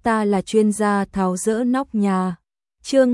ta là chuyên gia tháo dỡ nóc nhà. Chương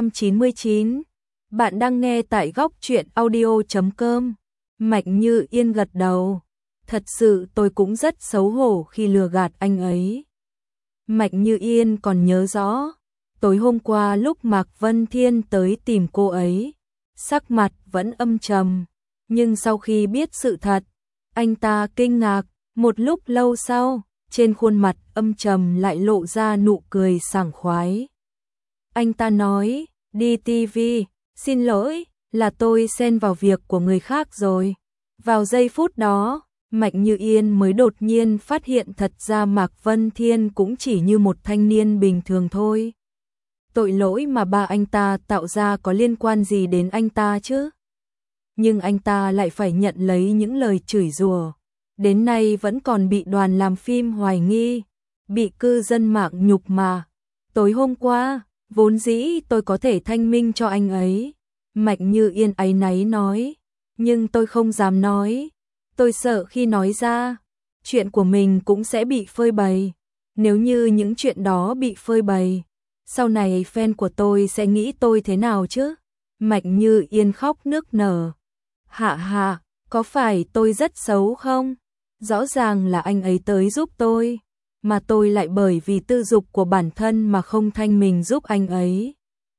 299. Bạn đang nghe tại góc truyện audio.com. Mạnh Như Yên gật đầu. Thật sự tôi cũng rất xấu hổ khi lừa gạt anh ấy. Mạnh Như Yên còn nhớ rõ, tối hôm qua lúc Mạc Vân Thiên tới tìm cô ấy, sắc mặt vẫn âm trầm, nhưng sau khi biết sự thật, anh ta kinh ngạc, một lúc lâu sau, trên khuôn mặt âm trầm lại lộ ra nụ cười sảng khoái. Anh ta nói, đi TV, xin lỗi, là tôi xen vào việc của người khác rồi. Vào giây phút đó, Mạnh Như Yên mới đột nhiên phát hiện thật ra Mạc Vân Thiên cũng chỉ như một thanh niên bình thường thôi. Tội lỗi mà ba anh ta tạo ra có liên quan gì đến anh ta chứ? Nhưng anh ta lại phải nhận lấy những lời chửi rủa. Đến nay vẫn còn bị đoàn làm phim hoài nghi, bị cư dân mạng nhục mà. Tối hôm qua, vốn dĩ tôi có thể thanh minh cho anh ấy. Mạnh Như Yên áy náy nói, nhưng tôi không dám nói. Tôi sợ khi nói ra, chuyện của mình cũng sẽ bị phơi bày. Nếu như những chuyện đó bị phơi bày, sau này fan của tôi sẽ nghĩ tôi thế nào chứ? Mạnh Như Yên khóc nức nở. Hạ hạ, có phải tôi rất xấu không? Rõ ràng là anh ấy tới giúp tôi, mà tôi lại bởi vì tư dục của bản thân mà không thanh mình giúp anh ấy.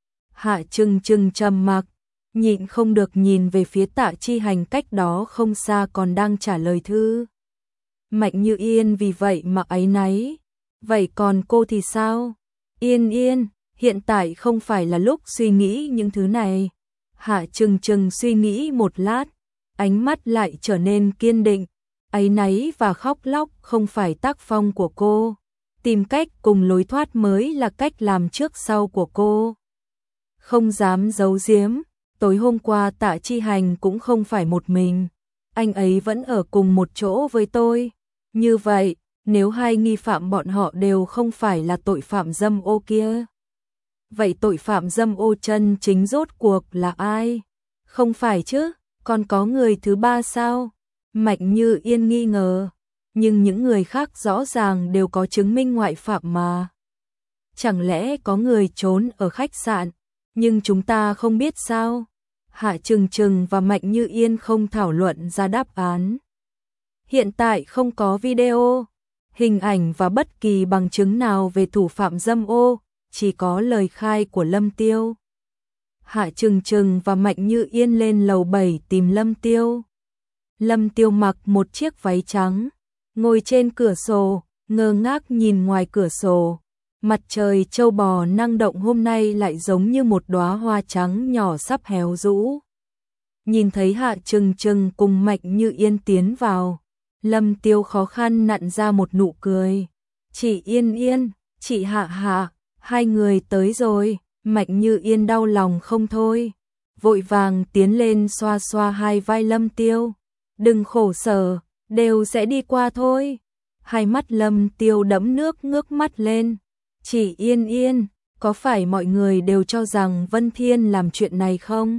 Hạ Trừng Trừng trầm mặc, nhịn không được nhìn về phía Tạ Chi Hành cách đó không xa còn đang trả lời thư. Mạnh Như Yên vì vậy mà áy náy. Vậy còn cô thì sao? Yên Yên, hiện tại không phải là lúc suy nghĩ những thứ này. Hạ Trừng Trừng suy nghĩ một lát, ánh mắt lại trở nên kiên định. Áy náy và khóc lóc không phải tác phong của cô. Tìm cách cùng lối thoát mới là cách làm trước sau của cô. Không dám giấu giếm, tối hôm qua Tạ Chi Hành cũng không phải một mình. Anh ấy vẫn ở cùng một chỗ với tôi. Như vậy, nếu hai nghi phạm bọn họ đều không phải là tội phạm dâm ô kia, vậy tội phạm dâm ô chân chính rốt cuộc là ai? Không phải chứ, còn có người thứ ba sao? Mạnh Như Yên nghi ngờ, nhưng những người khác rõ ràng đều có chứng minh ngoại phạm mà. Chẳng lẽ có người trốn ở khách sạn, nhưng chúng ta không biết sao? Hạ Trừng Trừng và Mạnh Như Yên không thảo luận ra đáp án. Hiện tại không có video, hình ảnh và bất kỳ bằng chứng nào về thủ phạm dâm ô, chỉ có lời khai của Lâm Tiêu. Hạ Trừng Trừng và Mạnh Như Yên lên lầu 7 tìm Lâm Tiêu. Lâm Tiêu mặc một chiếc váy trắng, ngồi trên cửa sổ, ngơ ngác nhìn ngoài cửa sổ. Mặt trời trâu bò năng động hôm nay lại giống như một đóa hoa trắng nhỏ sắp héo rũ. Nhìn thấy Hạ Trừng Trừng cùng Mạnh Như Yên tiến vào, Lâm Tiêu khó khăn nặn ra một nụ cười. Chị Yên Yên, chị Hạ Hạ, hai người tới rồi. Mạnh Như Yên đau lòng không thôi, vội vàng tiến lên xoa xoa hai vai Lâm Tiêu. Đừng khổ sở, đều sẽ đi qua thôi. Hai mắt Lâm Tiêu đẫm nước ngước mắt lên. Chị Yên Yên, có phải mọi người đều cho rằng Vân Thiên làm chuyện này không?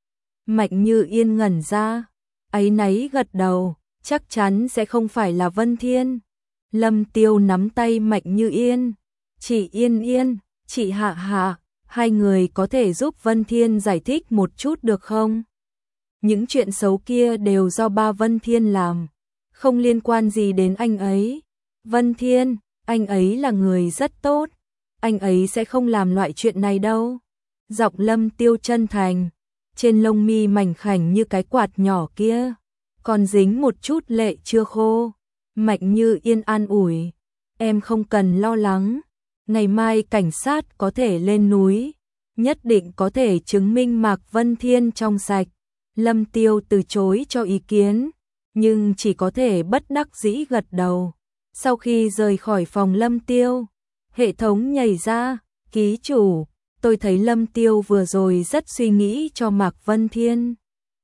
Mạnh Như Yên ngẩn ra, áy náy gật đầu, chắc chắn sẽ không phải là Vân Thiên. Lâm Tiêu nắm tay Mạnh Như Yên. Chị Yên Yên, chị Hạ Hạ, hai người có thể giúp Vân Thiên giải thích một chút được không? Những chuyện xấu kia đều do ba Vân Thiên làm, không liên quan gì đến anh ấy. Vân Thiên, anh ấy là người rất tốt, anh ấy sẽ không làm loại chuyện này đâu. Giọng Lâm Tiêu chân thành, trên lông mi mảnh khảnh như cái quạt nhỏ kia, còn dính một chút lệ chưa khô. Mạnh Như Yên an ủi, em không cần lo lắng, ngày mai cảnh sát có thể lên núi, nhất định có thể chứng minh Mạc Vân Thiên trong sạch. Lâm Tiêu từ chối cho ý kiến, nhưng chỉ có thể bất đắc dĩ gật đầu. Sau khi rời khỏi phòng Lâm Tiêu, hệ thống nhảy ra, ký chủ, tôi thấy Lâm Tiêu vừa rồi rất suy nghĩ cho Mạc Vân Thiên.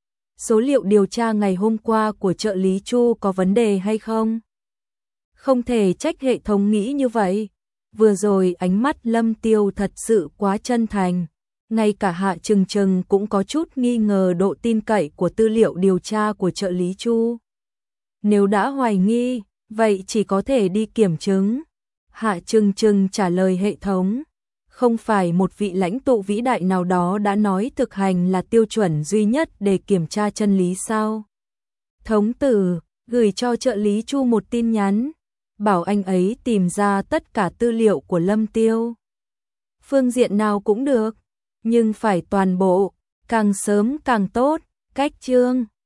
Số liệu điều tra ngày hôm qua của trợ lý Chu có vấn đề hay không? Không thể trách hệ thống nghĩ như vậy. Vừa rồi ánh mắt Lâm Tiêu thật sự quá chân thành. Ngay cả Hạ Trừng Trừng cũng có chút nghi ngờ độ tin cậy của tư liệu điều tra của trợ lý Chu. Nếu đã hoài nghi, vậy chỉ có thể đi kiểm chứng. Hạ Trừng Trừng trả lời hệ thống. Không phải một vị lãnh tụ vĩ đại nào đó đã nói thực hành là tiêu chuẩn duy nhất để kiểm tra chân lý sao? Thống tử gửi cho trợ lý Chu một tin nhắn, bảo anh ấy tìm ra tất cả tư liệu của Lâm Tiêu. Phương diện nào cũng được, nhưng phải toàn bộ, càng sớm càng tốt. Cách chương